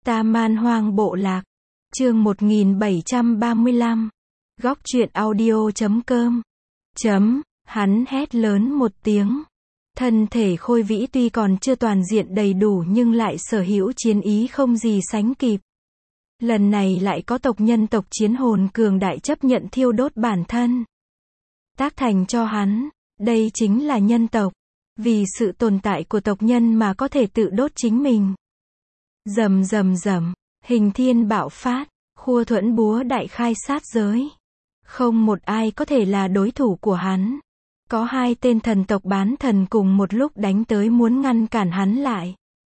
Ta Man Hoang Bộ Lạc. Chương 1735. Góc truyện audio.com. Hắn hét lớn một tiếng. Thân thể Khôi Vĩ tuy còn chưa toàn diện đầy đủ nhưng lại sở hữu chiến ý không gì sánh kịp. Lần này lại có tộc nhân tộc chiến hồn cường đại chấp nhận thiêu đốt bản thân. Tác thành cho hắn, đây chính là nhân tộc. Vì sự tồn tại của tộc nhân mà có thể tự đốt chính mình. Rầm rầm rầm, hình thiên bạo phát, khua thuẫn búa đại khai sát giới. Không một ai có thể là đối thủ của hắn. Có hai tên thần tộc bán thần cùng một lúc đánh tới muốn ngăn cản hắn lại.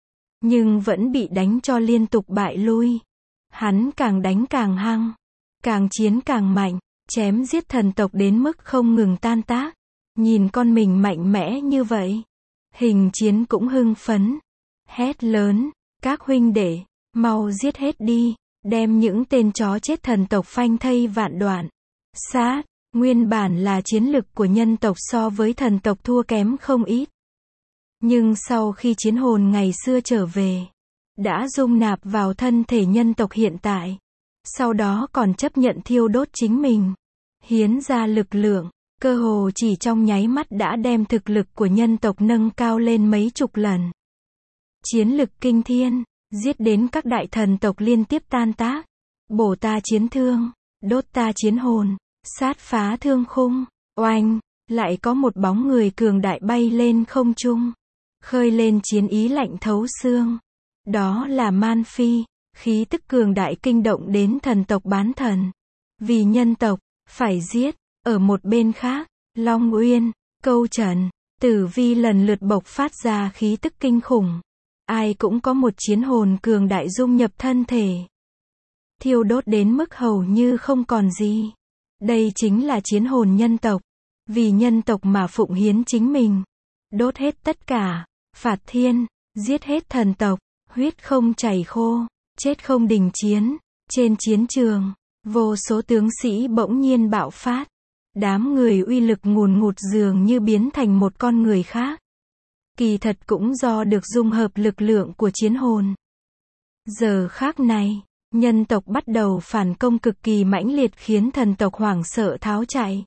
Nhưng vẫn bị đánh cho liên tục bại lui. Hắn càng đánh càng hăng, càng chiến càng mạnh, chém giết thần tộc đến mức không ngừng tan tác. Nhìn con mình mạnh mẽ như vậy, Hình Chiến cũng hưng phấn, hét lớn, các huynh đệ, mau giết hết đi, đem những tên chó chết thần tộc phanh thây vạn đoạn. Sát, nguyên bản là chiến lực của nhân tộc so với thần tộc thua kém không ít. Nhưng sau khi chiến hồn ngày xưa trở về, đã dung nạp vào thân thể nhân tộc hiện tại. Sau đó còn chấp nhận thiêu đốt chính mình, hiến ra lực lượng. Cơ hồ chỉ trong nháy mắt đã đem thực lực của nhân tộc nâng cao lên mấy chục lần. Chiến lực kinh thiên, giết đến các đại thần tộc liên tiếp tan tác. Bổ ta chiến thương, đốt ta chiến hồn, sát phá thương khung, oanh, lại có một bóng người cường đại bay lên không trung. Khơi lên chiến ý lạnh thấu xương. Đó là Man Phi, khí tức cường đại kinh động đến thần tộc bán thần. Vì nhân tộc, phải giết. Ở một bên khác, Long Uyên, Câu Trần, Tử Vi lần lượt bộc phát ra khí tức kinh khủng. Ai cũng có một chiến hồn cường đại dung nhập thân thể. Thiêu đốt đến mức hầu như không còn gì. Đây chính là chiến hồn nhân tộc. Vì nhân tộc mà phụng hiến chính mình. Đốt hết tất cả, phạt thiên, giết hết thần tộc, huyết không chảy khô, chết không đình chiến. Trên chiến trường, vô số tướng sĩ bỗng nhiên bạo phát. Đám người uy lực ngùn ngụt dường như biến thành một con người khác. Kỳ thật cũng do được dung hợp lực lượng của chiến hồn. Giờ khác này, nhân tộc bắt đầu phản công cực kỳ mãnh liệt khiến thần tộc hoảng sợ tháo chạy.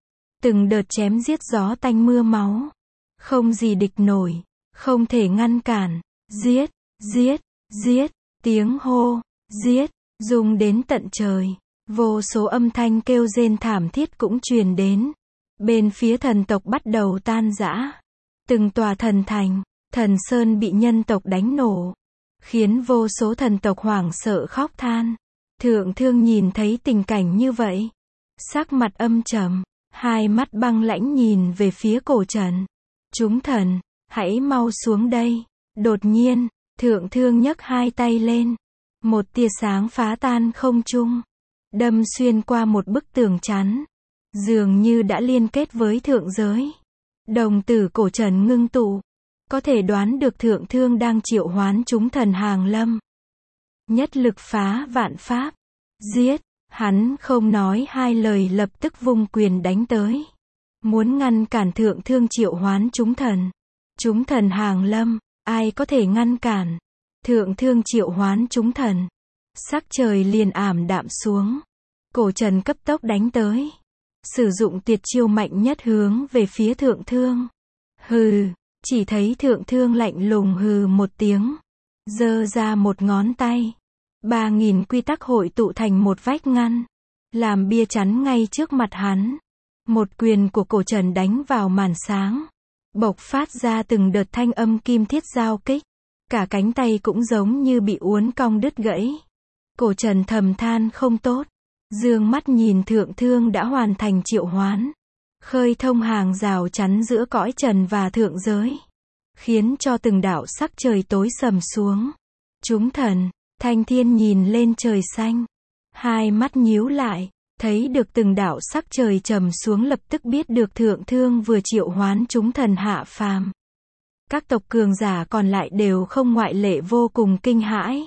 Từng đợt chém giết gió tanh mưa máu. Không gì địch nổi, không thể ngăn cản. Giết, giết, giết, tiếng hô, giết, rung đến tận trời. Vô số âm thanh kêu rên thảm thiết cũng truyền đến. Bên phía thần tộc bắt đầu tan rã. Từng tòa thần thành, thần sơn bị nhân tộc đánh nổ. Khiến vô số thần tộc hoảng sợ khóc than. Thượng Thương nhìn thấy tình cảnh như vậy. Sắc mặt âm trầm, hai mắt băng lãnh nhìn về phía Cổ Trần. Chúng thần, hãy mau xuống đây. Đột nhiên, Thượng Thương nhấc hai tay lên. Một tia sáng phá tan không trung. Đâm xuyên qua một bức tường chắn. Dường như đã liên kết với thượng giới. Đồng tử Cổ Trần ngưng tụ. Có thể đoán được Thượng Thương đang triệu hoán chúng thần hàng lâm. Nhất lực phá vạn pháp. Giết, hắn không nói hai lời lập tức vung quyền đánh tới. Muốn ngăn cản Thượng Thương triệu hoán chúng thần. Chúng thần hàng lâm, ai có thể ngăn cản. Thượng Thương triệu hoán chúng thần. Sắc trời liền ảm đạm xuống. Cổ Trần cấp tốc đánh tới. Sử dụng tuyệt chiêu mạnh nhất hướng về phía Thượng Thương. Hừ, chỉ thấy Thượng Thương lạnh lùng hừ một tiếng. Giơ ra một ngón tay. 3000 quy tắc hội tụ thành một vách ngăn. Làm bia chắn ngay trước mặt hắn. Một quyền của Cổ Trần đánh vào màn sáng. Bộc phát ra từng đợt thanh âm kim thiết giao kích. Cả cánh tay cũng giống như bị uốn cong đứt gãy. Cổ Trần thầm than không tốt. Dương mắt nhìn Thượng Thương đã hoàn thành triệu hoán. Khơi thông hàng rào chắn giữa cõi trần và thượng giới. Khiến cho từng đạo sắc trời tối sầm xuống. Chúng thần, Thanh Thiên nhìn lên trời xanh. Hai mắt nhíu lại, thấy được từng đạo sắc trời trầm xuống lập tức biết được Thượng Thương vừa triệu hoán chúng thần hạ phàm. Các tộc cường giả còn lại đều không ngoại lệ vô cùng kinh hãi.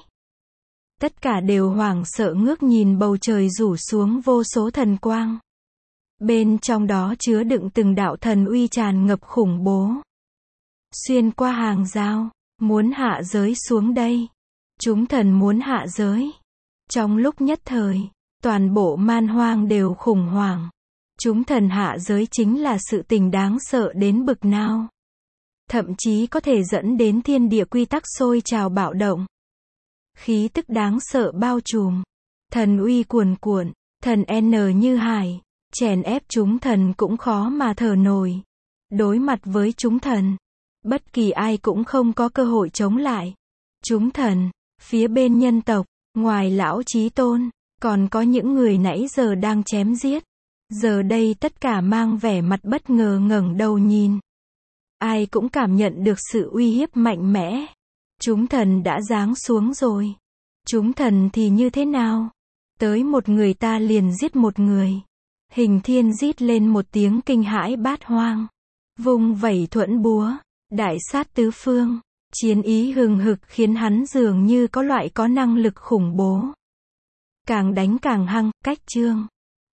Tất cả đều hoảng sợ ngước nhìn bầu trời rủ xuống vô số thần quang. Bên trong đó chứa đựng từng đạo thần uy tràn ngập khủng bố. Xuyên qua hàng rào, muốn hạ giới xuống đây. Chúng thần muốn hạ giới. Trong lúc nhất thời, toàn bộ man hoang đều khủng hoảng. Chúng thần hạ giới chính là sự tình đáng sợ đến bực nào. Thậm chí có thể dẫn đến thiên địa quy tắc sôi trào bạo động. Khí tức đáng sợ bao trùm. Thần uy cuồn cuộn, thần N như hải, chèn ép chúng thần cũng khó mà thở nổi. Đối mặt với chúng thần, bất kỳ ai cũng không có cơ hội chống lại. Chúng thần, phía bên nhân tộc, ngoài lão chí tôn, còn có những người nãy giờ đang chém giết. Giờ đây tất cả mang vẻ mặt bất ngờ ngẩng đầu nhìn. Ai cũng cảm nhận được sự uy hiếp mạnh mẽ. Chúng thần đã giáng xuống rồi. Chúng thần thì như thế nào? Tới một người ta liền giết một người. Hình thiên rít lên một tiếng kinh hãi bát hoang. Vung vẩy thuẫn búa, đại sát tứ phương. Chiến ý hừng hực khiến hắn dường như có loại có năng lực khủng bố. Càng đánh càng hăng, cách chương.